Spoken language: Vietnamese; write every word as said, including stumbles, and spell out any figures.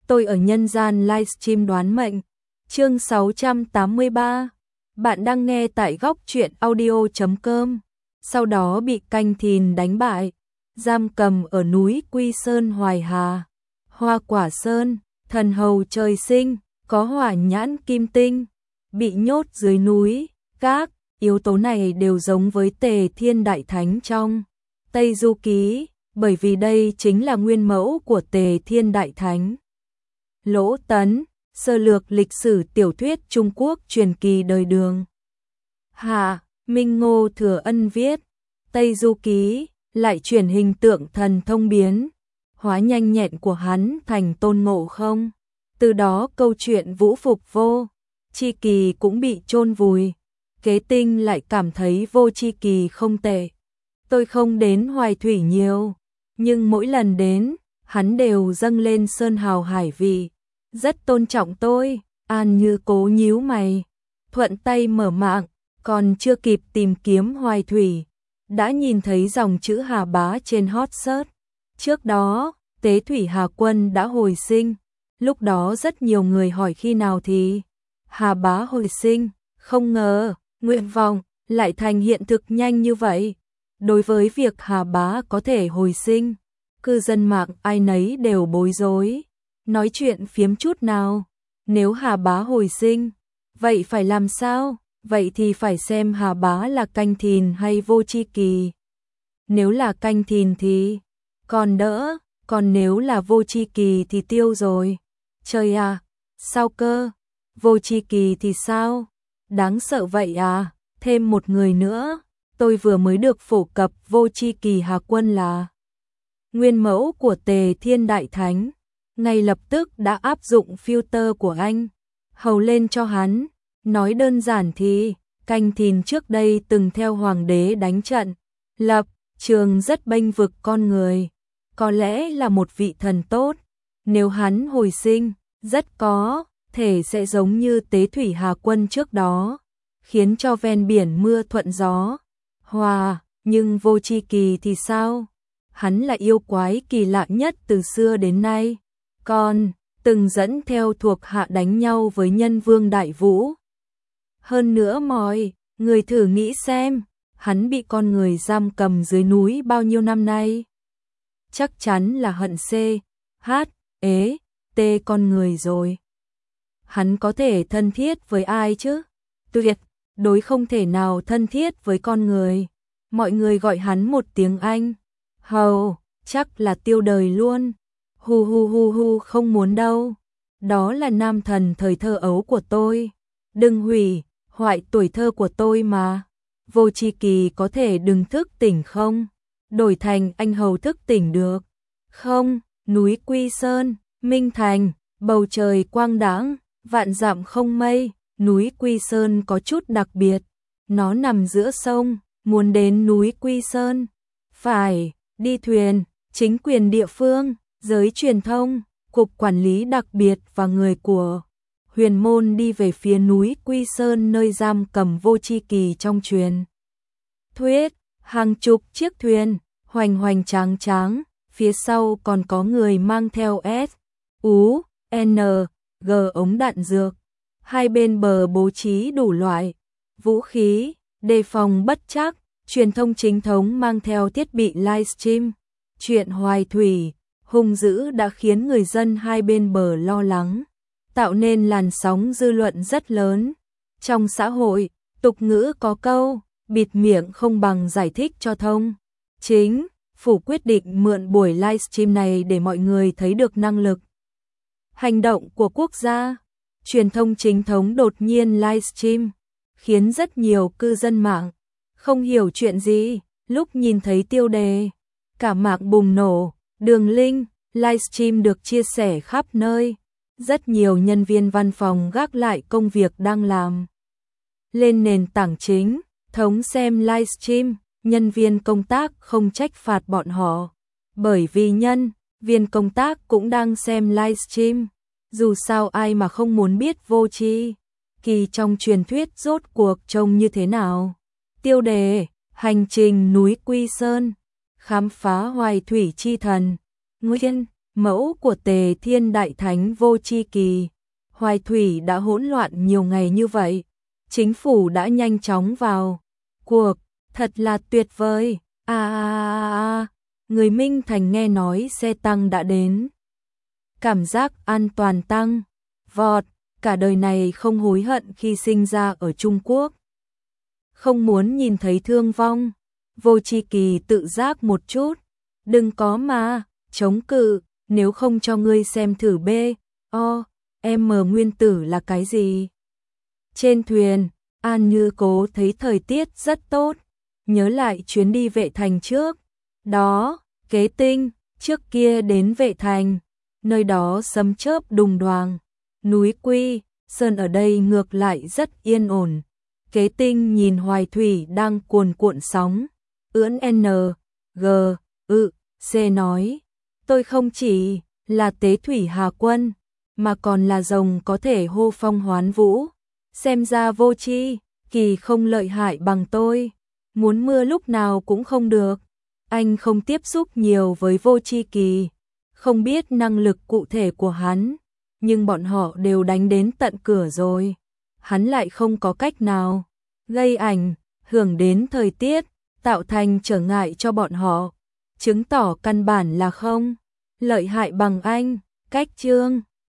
tôi ở nhân gian livestream đoán mệnh. Chương sáu trăm tám mươi ba. Bạn đang nghe tại góc truyện audio chấm com. Sau đó bị canh thìn đánh bại, giam cầm ở núi Quy Sơn Hoài Hà. Hoa Quả Sơn, thần hầu trời sinh, có hỏa nhãn kim tinh, bị nhốt dưới núi. Các yếu tố này đều giống với Tề Thiên Đại Thánh trong Tây Du Ký, bởi vì đây chính là nguyên mẫu của Tề Thiên Đại Thánh. Lỗ Tấn, sơ lược lịch sử tiểu thuyết Trung Quốc truyền kỳ đời Đường Hạ, Minh Ngô Thừa Ân viết. Tây Du Ký lại chuyển hình tượng thần thông biến hóa nhanh nhẹn của hắn thành Tôn Ngộ Không. Từ đó câu chuyện vũ phục Vô Chi Kỳ cũng bị chôn vùi. Kế Tinh lại cảm thấy Vô Chi Kỳ không tệ. Tôi không đến Hoài Thủy nhiều, nhưng mỗi lần đến, hắn đều dâng lên sơn hào hải vị, rất tôn trọng tôi. An Như cố nhíu mày, thuận tay mở mạng, còn chưa kịp tìm kiếm Hoài Thủy, đã nhìn thấy dòng chữ Hà Bá trên hot search. Trước đó, Tế Thủy Hà Quân đã hồi sinh, lúc đó rất nhiều người hỏi khi nào thì Hà Bá hồi sinh, không ngờ, nguyện vọng lại thành hiện thực nhanh như vậy. Đối với việc Hà Bá có thể hồi sinh, cư dân mạng ai nấy đều bối rối, nói chuyện phiếm chút nào. Nếu Hà Bá hồi sinh, vậy phải làm sao? Vậy thì phải xem Hà Bá là canh thìn hay Vô Chi Kỳ. Nếu là canh thìn thì còn đỡ, còn nếu là Vô Chi Kỳ thì tiêu rồi. Trời à, sao cơ? Vô Chi Kỳ thì sao? Đáng sợ vậy à? Thêm một người nữa, tôi vừa mới được phổ cập Vô Chi Kỳ Hà Quân là nguyên mẫu của Tề Thiên Đại Thánh, ngay lập tức đã áp dụng filter của anh hầu lên cho hắn. Nói đơn giản thì, canh thìn trước đây từng theo hoàng đế đánh trận, lập trường rất bênh vực con người, có lẽ là một vị thần tốt. Nếu hắn hồi sinh, rất có thể sẽ giống như Tế Thủy Hà Quân trước đó, khiến cho ven biển mưa thuận gió hòa. Nhưng Vô Chi Kỳ thì sao? Hắn là yêu quái kỳ lạ nhất từ xưa đến nay, còn từng dẫn theo thuộc hạ đánh nhau với Nhân Vương Đại Vũ. Hơn nữa mọi người thử nghĩ xem, hắn bị con người giam cầm dưới núi bao nhiêu năm nay. Chắc chắn là hận C, H, ế, T con người rồi. Hắn có thể thân thiết với ai chứ? Tuyệt đối không thể nào thân thiết với con người. Mọi người gọi hắn một tiếng Anh hầu, chắc là tiêu đời luôn. Hu hu hu hu, không muốn đâu. Đó là nam thần thời thơ ấu của tôi. Đừng hủy hoại tuổi thơ của tôi mà. Vô Chi Kỳ có thể đừng thức tỉnh không? Đổi thành anh hầu thức tỉnh được không? Núi Quy Sơn, Minh Thành, bầu trời quang đãng, vạn dặm không mây. Núi Quy Sơn có chút đặc biệt, nó nằm giữa sông. Muốn đến núi Quy Sơn, phải đi thuyền. Chính quyền địa phương, giới truyền thông, cục quản lý đặc biệt và người của Huyền Môn đi về phía núi Quy Sơn nơi giam cầm Vô Chi Kỳ trong truyền thuyết. Hàng chục chiếc thuyền hoành hoành tráng tráng, phía sau còn có người mang theo S, U, N, G ống đạn dược. Hai bên bờ bố trí đủ loại vũ khí, đề phòng bất trắc. Truyền thông chính thống mang theo thiết bị livestream. Chuyện Hoài Thủy hung dữ đã khiến người dân hai bên bờ lo lắng, tạo nên làn sóng dư luận rất lớn. Trong xã hội, tục ngữ có câu, bịt miệng không bằng giải thích cho thông. Chính phủ quyết định mượn buổi livestream này để mọi người thấy được năng lực hành động của quốc gia. Truyền thông chính thống đột nhiên livestream, khiến rất nhiều cư dân mạng không hiểu chuyện gì. Lúc nhìn thấy tiêu đề, cả mạng bùng nổ. Đường link livestream được chia sẻ khắp nơi. Rất nhiều nhân viên văn phòng gác lại công việc đang làm, lên nền tảng chính thống xem livestream. Nhân viên công tác không trách phạt bọn họ, bởi vì nhân viên công tác cũng đang xem livestream. Dù sao ai mà không muốn biết Vô Chi Kỳ trong truyền thuyết rốt cuộc trông như thế nào. Tiêu đề, hành trình núi Quy Sơn, khám phá Hoài Thủy chi thần. Nguyên mẫu của Tề Thiên Đại Thánh Vô Chi Kỳ. Hoài Thủy đã hỗn loạn nhiều ngày như vậy, chính phủ đã nhanh chóng vào cuộc, thật là tuyệt vời. À, à, à, à. Người Minh Thành nghe nói xe tăng đã đến. Cảm giác an toàn tăng vọt, cả đời này không hối hận khi sinh ra ở Trung Quốc. Không muốn nhìn thấy thương vong, Vô Chi Kỳ tự giác một chút, đừng có mà chống cự, nếu không cho ngươi xem thử B, O, M nguyên tử là cái gì. Trên thuyền, An Như Cố thấy thời tiết rất tốt, nhớ lại chuyến đi Vệ Thành trước. Đó, Kế Tinh, trước kia đến Vệ Thành, nơi đó sấm chớp đùng đoàng, núi Quy, Sơn ở đây ngược lại rất yên ổn. Kế Tinh nhìn Hoài Thủy đang cuồn cuộn sóng, ưỡn N, G, ự, C nói, tôi không chỉ là tế thủy hà quân, mà còn là rồng có thể hô phong hoán vũ. Xem ra Vô Chi Kỳ không lợi hại bằng tôi, muốn mưa lúc nào cũng không được. Anh không tiếp xúc nhiều với Vô Chi Kỳ, không biết năng lực cụ thể của hắn, nhưng bọn họ đều đánh đến tận cửa rồi. Hắn lại không có cách nào gây ảnh hưởng đến thời tiết, tạo thành trở ngại cho bọn họ, chứng tỏ căn bản là không lợi hại bằng anh. Cách chương